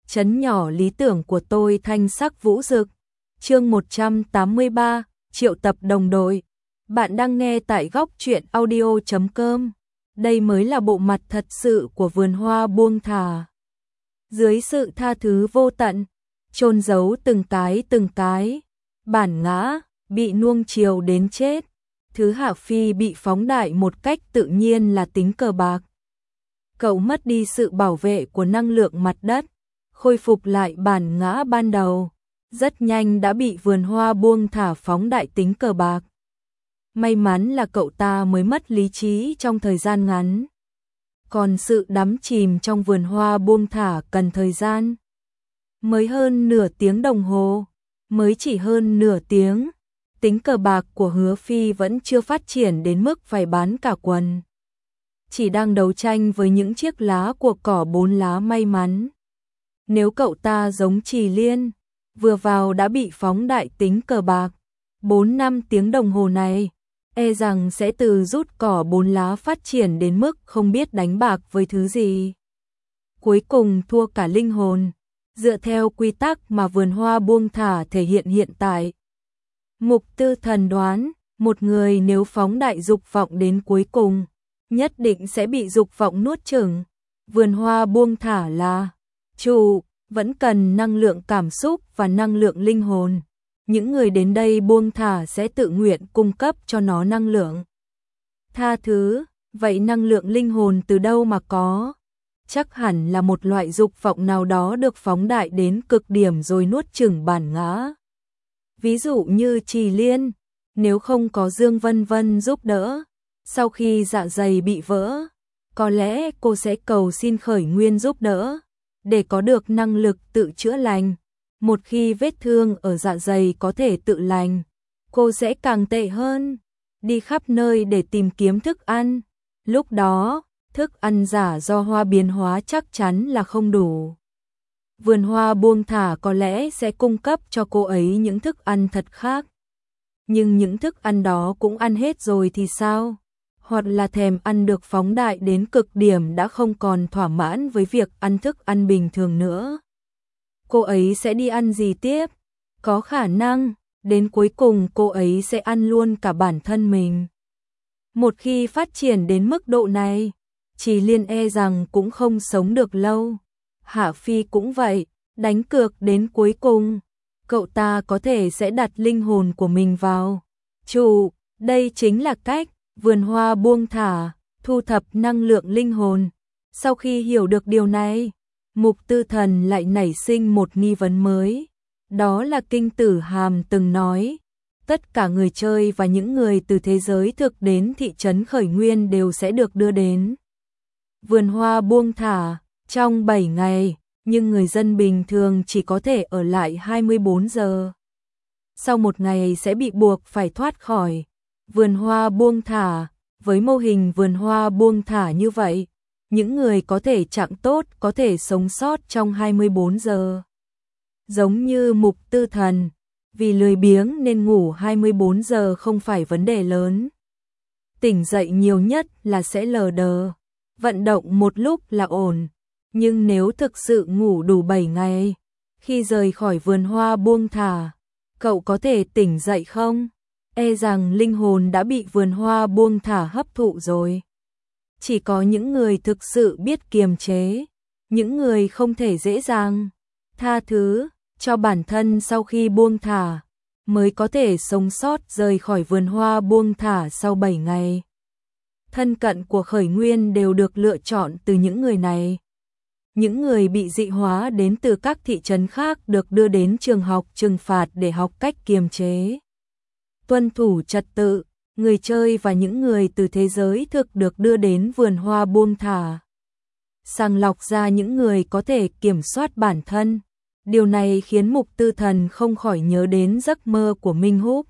Trấn nhỏ lý tưởng của tôi thanh sắc vũ rực. Chương 183, triệu tập đồng đội. Bạn đang nghe tại góc truyện audio.com. Đây mới là bộ mặt thật sự của vườn hoa buông thả. Dưới sự tha thứ vô tận, chôn giấu từng cái, bản ngã bị nuông chiều đến chết. Thứ Hạ Phi bị phóng đại một cách tự nhiên là tính cờ bạc. Cậu mất đi sự bảo vệ của năng lượng mặt đất, khôi phục lại bản ngã ban đầu, rất nhanh đã bị vườn hoa buông thả phóng đại tính cờ bạc. May mắn là cậu ta mới mất lý trí trong thời gian ngắn. Còn sự đắm chìm trong vườn hoa buông thả cần thời gian. Mới hơn nửa tiếng đồng hồ, mới chỉ hơn nửa tiếng, tính cờ bạc của Hứa Phi vẫn chưa phát triển đến mức phải bán cả quần. Chỉ đang đấu tranh với những chiếc lá của cỏ 4 lá may mắn. Nếu cậu ta giống Trì Liên, vừa vào đã bị phóng đại tính cờ bạc, 4-5 tiếng đồng hồ này, e rằng sẽ từ rút cỏ 4 lá phát triển đến mức không biết đánh bạc với thứ gì. Cuối cùng thua cả linh hồn, dựa theo quy tắc mà vườn hoa buông thả thể hiện hiện tại. Mục Tư Thần đoán, một người nếu phóng đại dục vọng đến cuối cùng, nhất định sẽ bị dục vọng nuốt chửng. Vườn hoa buông thả là chủ, vẫn cần năng lượng cảm xúc và năng lượng linh hồn. Những người đến đây buông thả sẽ tự nguyện cung cấp cho nó năng lượng. Tha thứ, vậy năng lượng linh hồn từ đâu mà có? Chắc hẳn là một loại dục vọng nào đó được phóng đại đến cực điểm rồi nuốt chửng bản ngã. Ví dụ như Trì Liên, nếu không có Dương Vân Vân giúp đỡ, sau khi dạ dày bị vỡ, có lẽ cô sẽ cầu xin Khởi Nguyên giúp đỡ, để có được năng lực tự chữa lành. Một khi vết thương ở dạ dày có thể tự lành, cô sẽ càng tệ hơn, đi khắp nơi để tìm kiếm thức ăn. Lúc đó, thức ăn giả do hoa biến hóa chắc chắn là không đủ. Vườn hoa buông thả có lẽ sẽ cung cấp cho cô ấy những thức ăn thật khác. Nhưng những thức ăn đó cũng ăn hết rồi thì sao? Hoặc là thèm ăn được phóng đại đến cực điểm đã không còn thỏa mãn với việc ăn thức ăn bình thường nữa. Cô ấy sẽ đi ăn gì tiếp? Có khả năng, đến cuối cùng cô ấy sẽ ăn luôn cả bản thân mình. Một khi phát triển đến mức độ này, Trì Liên e rằng cũng không sống được lâu. Hạ Phi cũng vậy, đánh cược đến cuối cùng, cậu ta có thể sẽ đặt linh hồn của mình vào. Chủ, đây chính là cách vườn hoa buông thả, thu thập năng lượng linh hồn. Sau khi hiểu được điều này, Mục Tư Thần lại nảy sinh một nghi vấn mới. Đó là Kinh Tử Hàm từng nói, tất cả người chơi và những người từ thế giới thực đến thị trấn Khởi Nguyên đều sẽ được đưa đến vườn hoa buông thả trong 7 ngày, nhưng người dân bình thường chỉ có thể ở lại 24 giờ. Sau một ngày sẽ bị buộc phải thoát khỏi vườn hoa buông thả. Với mô hình vườn hoa buông thả như vậy, những người có thể trạng tốt có thể sống sót trong 24 giờ. Giống như Mục Tư Thần, vì lười biếng nên ngủ 24 giờ không phải vấn đề lớn. Tỉnh dậy nhiều nhất là sẽ lờ đờ, vận động một lúc là ổn. Nhưng nếu thực sự ngủ đủ 7 ngày, khi rời khỏi vườn hoa buông thả, cậu có thể tỉnh dậy không? E rằng linh hồn đã bị vườn hoa buông thả hấp thụ rồi. Chỉ có những người thực sự biết kiềm chế, những người không thể dễ dàng tha thứ cho bản thân sau khi buông thả, mới có thể sống sót rời khỏi vườn hoa buông thả sau 7 ngày. Thân cận của Khởi Nguyên đều được lựa chọn từ những người này. Những người bị dị hóa đến từ các thị trấn khác được đưa đến trường học trừng phạt để học cách kiềm chế, tuân thủ trật tự. Người chơi và những người từ thế giới thực được đưa đến vườn hoa buông thả, sàng lọc ra những người có thể kiểm soát bản thân. Điều này khiến Mục Tư Thần không khỏi nhớ đến giấc mơ của Minh Húc.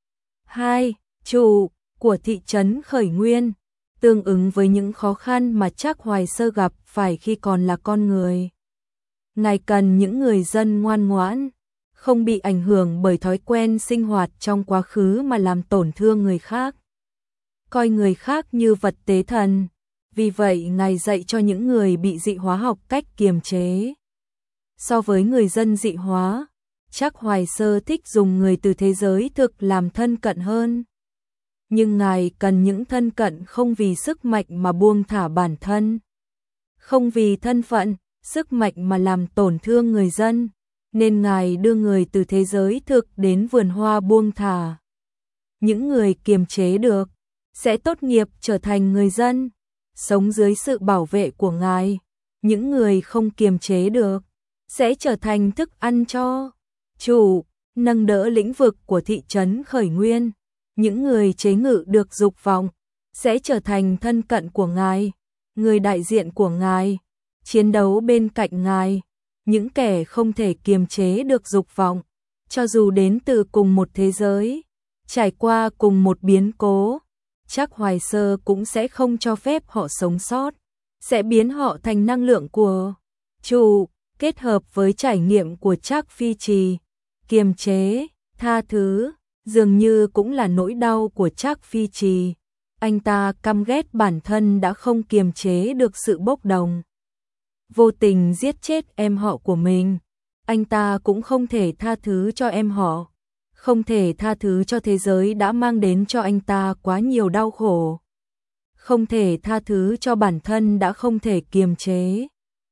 2. Chủ của thị trấn Khởi Nguyên, tương ứng với những khó khăn mà Trác Hoài Sơ gặp phải khi còn là con người. Ngài cần những người dân ngoan ngoãn, không bị ảnh hưởng bởi thói quen sinh hoạt trong quá khứ mà làm tổn thương người khác, coi người khác như vật tế thần. Vì vậy Ngài dạy cho những người bị dị hóa học cách kiềm chế, So với người dân dị hóa, chắc Hoài Sơ thích dùng người từ thế giới thực làm thân cận hơn. Nhưng ngài cần những thân cận không vì sức mạnh mà buông thả bản thân, không vì thân phận, sức mạnh mà làm tổn thương người dân, nên ngài đưa người từ thế giới thực đến vườn hoa buông thả. Những người kiềm chế được sẽ tốt nghiệp trở thành người dân, sống dưới sự bảo vệ của ngài. Những người không kiềm chế được sẽ trở thành thức ăn cho chủ, nâng đỡ lĩnh vực của thị trấn Khởi Nguyên. Những người chế ngự được dục vọng sẽ trở thành thân cận của ngài, người đại diện của ngài, chiến đấu bên cạnh ngài. Những kẻ không thể kiềm chế được dục vọng, cho dù đến từ cùng một thế giới, trải qua cùng một biến cố, chắc Hoài Sơ cũng sẽ không cho phép họ sống sót, sẽ biến họ thành năng lượng của chủ, kết hợp với trải nghiệm của Trác Phi Trì. Kiềm chế, tha thứ, dường như cũng là nỗi đau của Trác Phi Trì. Anh ta căm ghét bản thân đã không kiềm chế được sự bốc đồng, vô tình giết chết em họ của mình. Anh ta cũng không thể tha thứ cho em họ, không thể tha thứ cho thế giới đã mang đến cho anh ta quá nhiều đau khổ, không thể tha thứ cho bản thân đã không thể kiềm chế.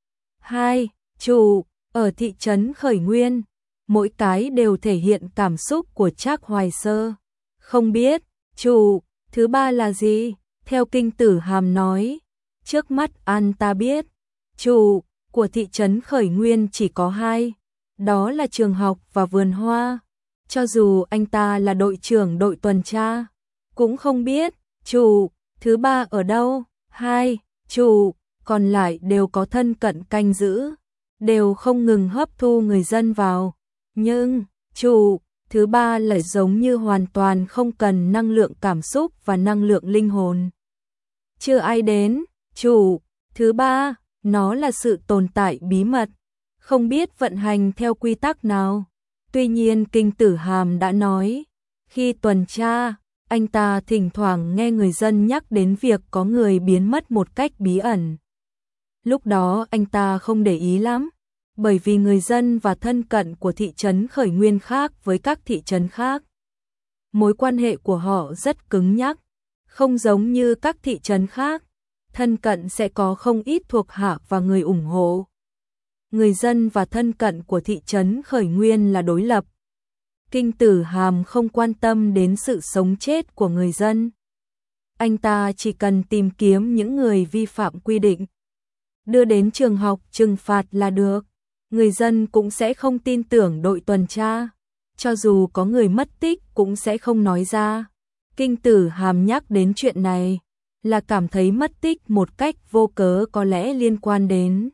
2. Chủ, ở thị trấn Khởi Nguyên, mỗi cái đều thể hiện cảm xúc của Trác Hoài Sơ. Không biết, chủ, thứ ba là gì? Theo Kinh Tử Hàm nói, trước mắt anh ta biết, chủ của thị trấn Khởi Nguyên chỉ có 2, đó là trường học và vườn hoa. Cho dù anh ta là đội trưởng đội tuần tra, cũng không biết, chủ, thứ ba ở đâu? 2, chủ, còn lại đều có thân cận canh giữ, đều không ngừng hấp thu người dân vào. Nhưng, chủ, thứ ba lại giống như hoàn toàn không cần năng lượng cảm xúc và năng lượng linh hồn. Chưa ai đến, chủ, thứ ba, nó là sự tồn tại bí mật, không biết vận hành theo quy tắc nào. Tuy nhiên Kinh Tử Hàm đã nói, khi tuần tra, anh ta thỉnh thoảng nghe người dân nhắc đến việc có người biến mất một cách bí ẩn. Lúc đó anh ta không để ý lắm, bởi vì người dân và thân cận của thị trấn Khởi Nguyên khác với các thị trấn khác. Mối quan hệ của họ rất cứng nhắc, không giống như các thị trấn khác, thân cận sẽ có không ít thuộc hạ và người ủng hộ. Người dân và thân cận của thị trấn Khởi Nguyên là đối lập. Kinh Tử Hàm không quan tâm đến sự sống chết của người dân. Anh ta chỉ cần tìm kiếm những người vi phạm quy định, đưa đến trường học trừng phạt là được. Người dân cũng sẽ không tin tưởng đội tuần tra, cho dù có người mất tích cũng sẽ không nói ra. Kinh Tử Hàm nhắc đến chuyện này là cảm thấy mất tích một cách vô cớ có lẽ liên quan đến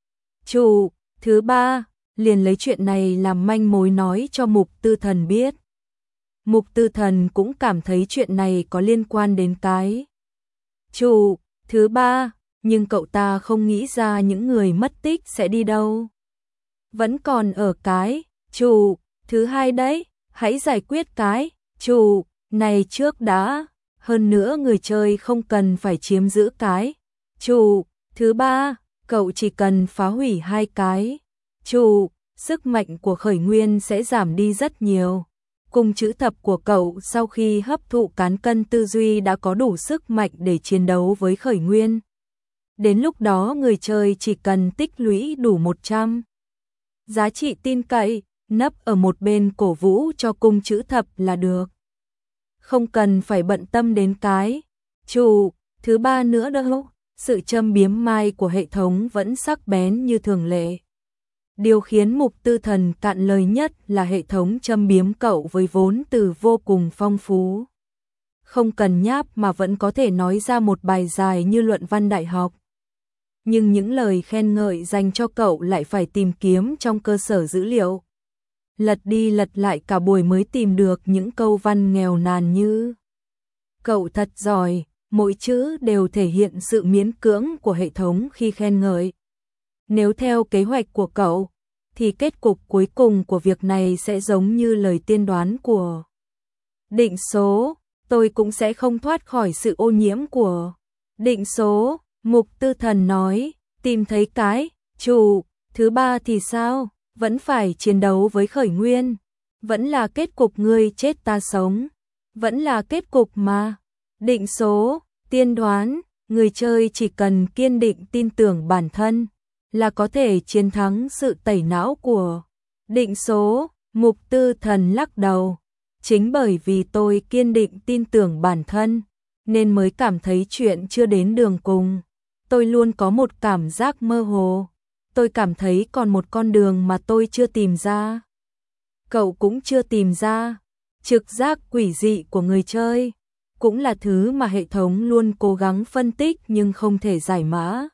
chủ, thứ ba, liền lấy chuyện này làm manh mối nói cho Mục Tư Thần biết. Mục Tư Thần cũng cảm thấy chuyện này có liên quan đến cái chủ, thứ ba, nhưng cậu ta không nghĩ ra những người mất tích sẽ đi đâu. Vẫn còn ở cái chủ, thứ hai đấy, hãy giải quyết cái chủ này trước đã. Hơn nữa người chơi không cần phải chiếm giữ cái chủ, thứ ba, cậu chỉ cần phá hủy 2 cái chủ, sức mạnh của Khởi Nguyên sẽ giảm đi rất nhiều. Cùng chữ thập của cậu sau khi hấp thụ cán cân tư duy đã có đủ sức mạnh để chiến đấu với Khởi Nguyên. Đến lúc đó người chơi chỉ cần tích lũy đủ 100 giá trị tin cậy, nấp ở một bên cổ vũ cho cung chữ thập là được. Không cần phải bận tâm đến cái chủ, thứ ba nữa đâu. Sự châm biếm mai của hệ thống vẫn sắc bén như thường lệ. Điều khiến Mục Tư Thần cạn lời nhất là hệ thống châm biếm cậu với vốn từ vô cùng phong phú. Không cần nháp mà vẫn có thể nói ra một bài dài như luận văn đại học. Nhưng những lời khen ngợi dành cho cậu lại phải tìm kiếm trong cơ sở dữ liệu. Lật đi lật lại cả buổi mới tìm được những câu văn nghèo nàn như cậu thật giỏi, mỗi chữ đều thể hiện sự miễn cưỡng của hệ thống khi khen ngợi. Nếu theo kế hoạch của cậu, thì kết cục cuối cùng của việc này sẽ giống như lời tiên đoán của định số, tôi cũng sẽ không thoát khỏi sự ô nhiễm của định số. Mục Tư Thần nói, tìm thấy cái chủ, Thứ ba thì sao? Vẫn phải chiến đấu với khởi nguyên. Vẫn là kết cục ngươi chết ta sống. Vẫn là kết cục mà. Định số, tiên đoán, người chơi chỉ cần kiên định tin tưởng bản thân là có thể chiến thắng sự tẩy não của định số. Mục Tư Thần lắc đầu. Chính bởi vì tôi kiên định tin tưởng bản thân nên mới cảm thấy chuyện chưa đến đường cùng. Tôi luôn có một cảm giác mơ hồ. Tôi cảm thấy còn một con đường mà tôi chưa tìm ra. Cậu cũng chưa tìm ra. Trực giác quỷ dị của người chơi cũng là thứ mà hệ thống luôn cố gắng phân tích nhưng không thể giải mã.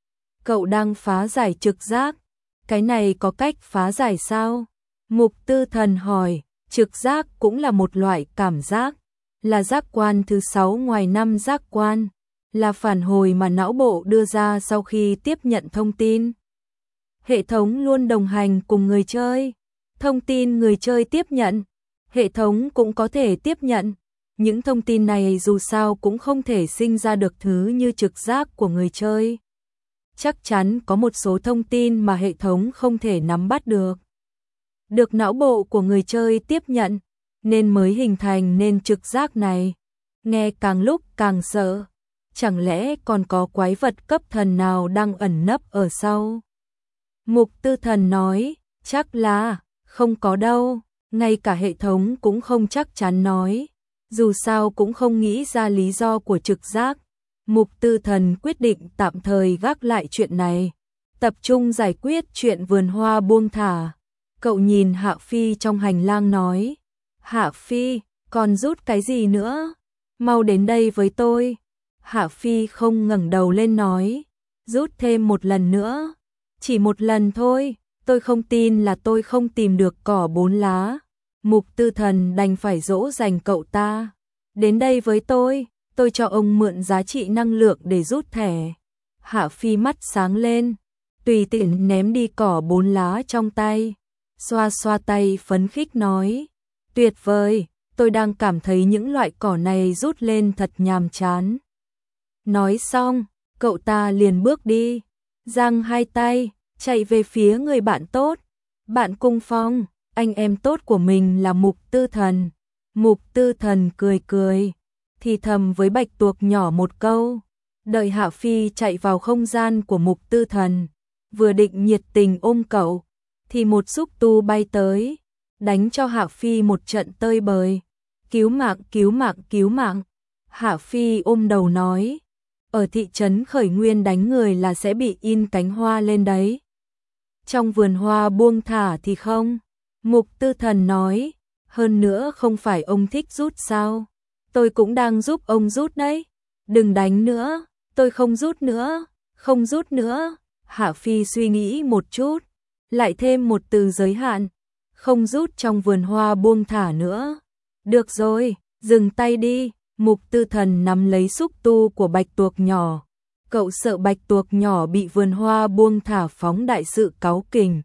Cậu đang phá giải trực giác. Cái này có cách phá giải sao? Mục Tư Thần hỏi. Trực giác cũng là một loại cảm giác, là giác quan thứ 6 ngoài 5 giác quan, là phản hồi mà não bộ đưa ra sau khi tiếp nhận thông tin. Hệ thống luôn đồng hành cùng người chơi. Thông tin người chơi tiếp nhận, hệ thống cũng có thể tiếp nhận. Những thông tin này dù sao cũng không thể sinh ra được thứ như trực giác của người chơi. Chắc chắn có một số thông tin mà hệ thống không thể nắm bắt được. Được não bộ của người chơi tiếp nhận, nên mới hình thành nên trực giác này. Nghe càng lúc càng sợ. Chẳng lẽ còn có quái vật cấp thần nào đang ẩn nấp ở sau? Mục Tư Thần nói, chắc là không có đâu, ngay cả hệ thống cũng không chắc chắn nói. Dù sao cũng không nghĩ ra lý do của trực giác. Mục Tư Thần quyết định tạm thời gác lại chuyện này, tập trung giải quyết chuyện vườn hoa buông thả. Cậu nhìn Hạ Phi trong hành lang nói, Hạ Phi, còn rút cái gì nữa? Mau đến đây với tôi. Hạ Phi không ngẩng đầu lên nói, rút thêm một lần nữa. Chỉ một lần thôi, tôi không tin là tôi không tìm được cỏ 4 lá. Mục Tư Thần đành phải dỗ dành cậu ta. Đến đây với tôi cho ông mượn giá trị năng lượng để rút thẻ. Hạ Phi mắt sáng lên, tùy tiện ném đi cỏ 4 lá trong tay. Xoa xoa tay phấn khích nói, tuyệt vời, tôi đang cảm thấy những loại cỏ này rút lên thật nhàm chán. Nói xong, cậu ta liền bước đi, giang hai tay, chạy về phía người bạn tốt. Bạn cùng phòng, anh em tốt của mình là Mục Tư Thần. Mục Tư Thần cười cười, thì thầm với bạch tuộc nhỏ một câu. Đợi Hạ Phi chạy vào không gian của Mục Tư Thần, vừa định nhiệt tình ôm cậu, thì một xúc tu bay tới, đánh cho Hạ Phi một trận tơi bời. Cứu mạng, cứu mạng, cứu mạng. Hạ Phi ôm đầu nói, ở thị trấn Khởi Nguyên đánh người là sẽ bị in cánh hoa lên đấy. Trong vườn hoa buông thả thì không. Mục Tư Thần nói, hơn nữa không phải ông thích rút sao? Tôi cũng đang giúp ông rút đấy. Đừng đánh nữa, tôi không rút nữa, không rút nữa. Hạ Phi suy nghĩ một chút, lại thêm một từ giới hạn, không rút trong vườn hoa buông thả nữa. Được rồi, dừng tay đi. Mục Tư Thần nắm lấy xúc tu của bạch tuộc nhỏ. Cậu sợ bạch tuộc nhỏ bị vườn hoa buông thả phóng đại sự cáu kỉnh.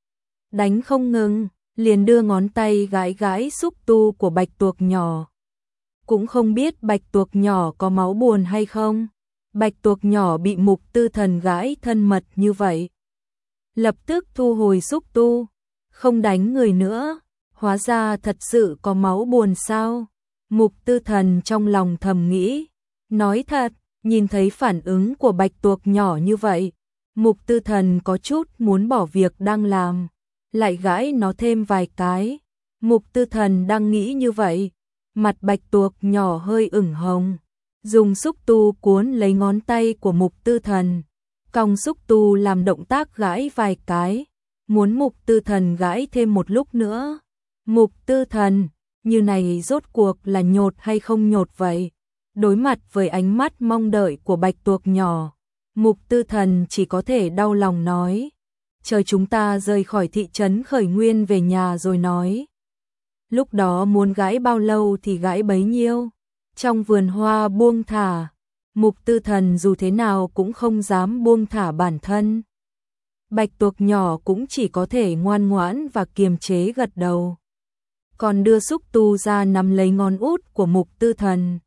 Đánh không ngừng, liền đưa ngón tay gãi gãi xúc tu của bạch tuộc nhỏ. Cũng không biết bạch tuộc nhỏ có máu buồn hay không. Bạch tuộc nhỏ bị Mục Tư Thần gãi thân mật như vậy, lập tức thu hồi xúc tu, không đánh người nữa. Hóa ra thật sự có máu buồn sao? Mục Tư Thần trong lòng thầm nghĩ. Nói thật, nhìn thấy phản ứng của bạch tuộc nhỏ như vậy, Mục Tư Thần có chút muốn bỏ việc đang làm, lại gãi nó thêm vài cái. Mục Tư Thần đang nghĩ như vậy, mặt bạch tuộc nhỏ hơi ửng hồng, dùng xúc tu cuốn lấy ngón tay của Mục Tư Thần, cong xúc tu làm động tác gãi vài cái, muốn Mục Tư Thần gãi thêm một lúc nữa. Mục Tư Thần, như này rốt cuộc là nhột hay không nhột vậy? Đối mặt với ánh mắt mong đợi của bạch tuộc nhỏ, Mục Tư Thần chỉ có thể đau lòng nói, chờ chúng ta rời khỏi thị trấn Khởi Nguyên về nhà rồi nói. Lúc đó muốn gãi bao lâu thì gãi bấy nhiêu. Trong vườn hoa buông thả, Mục Tư Thần dù thế nào cũng không dám buông thả bản thân. Bạch tuộc nhỏ cũng chỉ có thể ngoan ngoãn và kiềm chế gật đầu. Còn đưa xúc tu ra nắm lấy ngón út của Mục Tư Thần,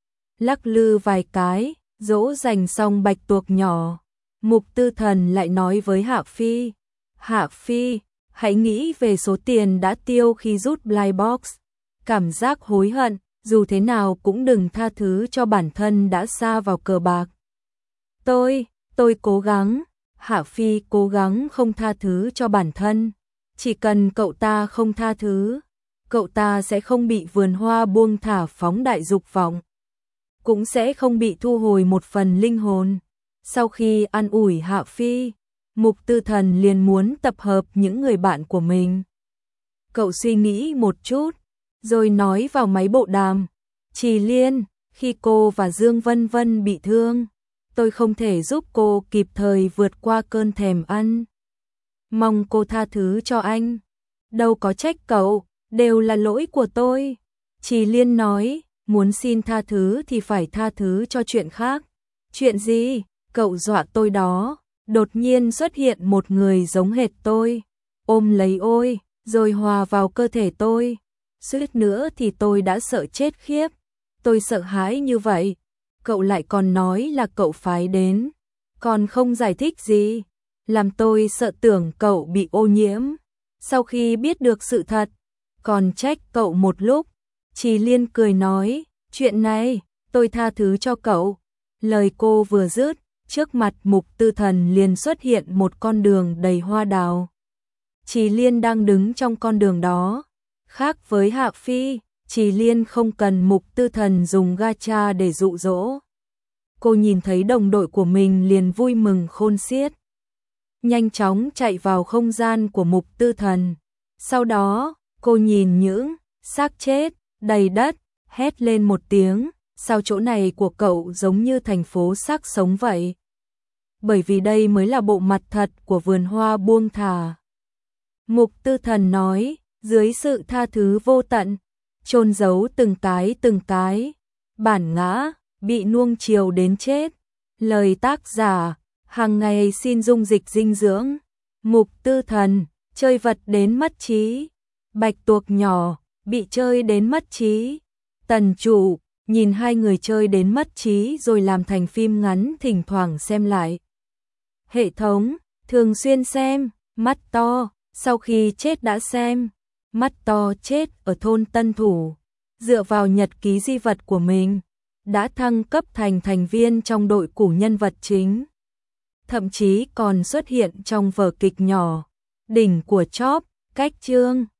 lắc lư vài cái, dỗ dành xong bạch tuộc nhỏ. Mục Tư Thần lại nói với Hạ Phi, Hạ Phi, hãy nghĩ về số tiền đã tiêu khi rút Blind Box. Cảm giác hối hận, dù thế nào cũng đừng tha thứ cho bản thân đã sa vào cờ bạc. Tôi cố gắng. Hạ Phi cố gắng không tha thứ cho bản thân. Chỉ cần cậu ta không tha thứ, cậu ta sẽ không bị vườn hoa buông thả phóng đại dục vọng, cũng sẽ không bị thu hồi một phần linh hồn. Sau khi an ủi Hạ Phi, Mục Tư Thần liền muốn tập hợp những người bạn của mình. Cậu suy nghĩ một chút, rồi nói vào máy bộ đàm. Trì Liên, khi cô và Dương Vân Vân bị thương, tôi không thể giúp cô kịp thời vượt qua cơn thèm ăn. Mong cô tha thứ cho anh. Đâu có trách cậu, đều là lỗi của tôi. Trì Liên nói, muốn xin tha thứ thì phải tha thứ cho chuyện khác. Chuyện gì? Cậu dọa tôi đó. Đột nhiên xuất hiện một người giống hệt tôi, ôm lấy ôi, rồi hòa vào cơ thể tôi. Suýt nữa thì tôi đã sợ chết khiếp. Tôi sợ hãi như vậy. Cậu lại còn nói là cậu phái đến, còn không giải thích gì, làm tôi sợ tưởng cậu bị ô nhiễm. Sau khi biết được sự thật, còn trách cậu một lúc. Trì Liên cười nói, chuyện này, tôi tha thứ cho cậu. Lời cô vừa dứt, trước mặt Mục Tư Thần liền xuất hiện một con đường đầy hoa đào. Trì Liên đang đứng trong con đường đó. Khác với Hạ Phi, Trì Liên không cần Mục Tư Thần dùng gacha để dụ dỗ. Cô nhìn thấy đồng đội của mình liền vui mừng khôn xiết. Nhanh chóng chạy vào không gian của Mục Tư Thần. Sau đó, cô nhìn những xác chết đầy đất, hét lên một tiếng, sao chỗ này của cậu giống như thành phố xác sống vậy? Bởi vì đây mới là bộ mặt thật của vườn hoa buông thả. Mục Tư Thần nói, dưới sự tha thứ vô tận, chôn giấu từng cái, bản ngã, bị nuông chiều đến chết. Lời tác giả, hàng ngày xin dung dịch dinh dưỡng. Mục Tư Thần, chơi vật đến mất trí. Bạch tuộc nhỏ, bị chơi đến mất trí. Tần chủ, nhìn hai người chơi đến mất trí rồi làm thành phim ngắn thỉnh thoảng xem lại. Hệ thống, thường xuyên xem, mắt to, sau khi chết đã xem. Mắt to chết ở thôn Tân Thủ, dựa vào nhật ký di vật của mình, đã thăng cấp thành thành viên trong đội củ nhân vật chính. Thậm chí còn xuất hiện trong vở kịch nhỏ, Đỉnh của Chóp, cách chương.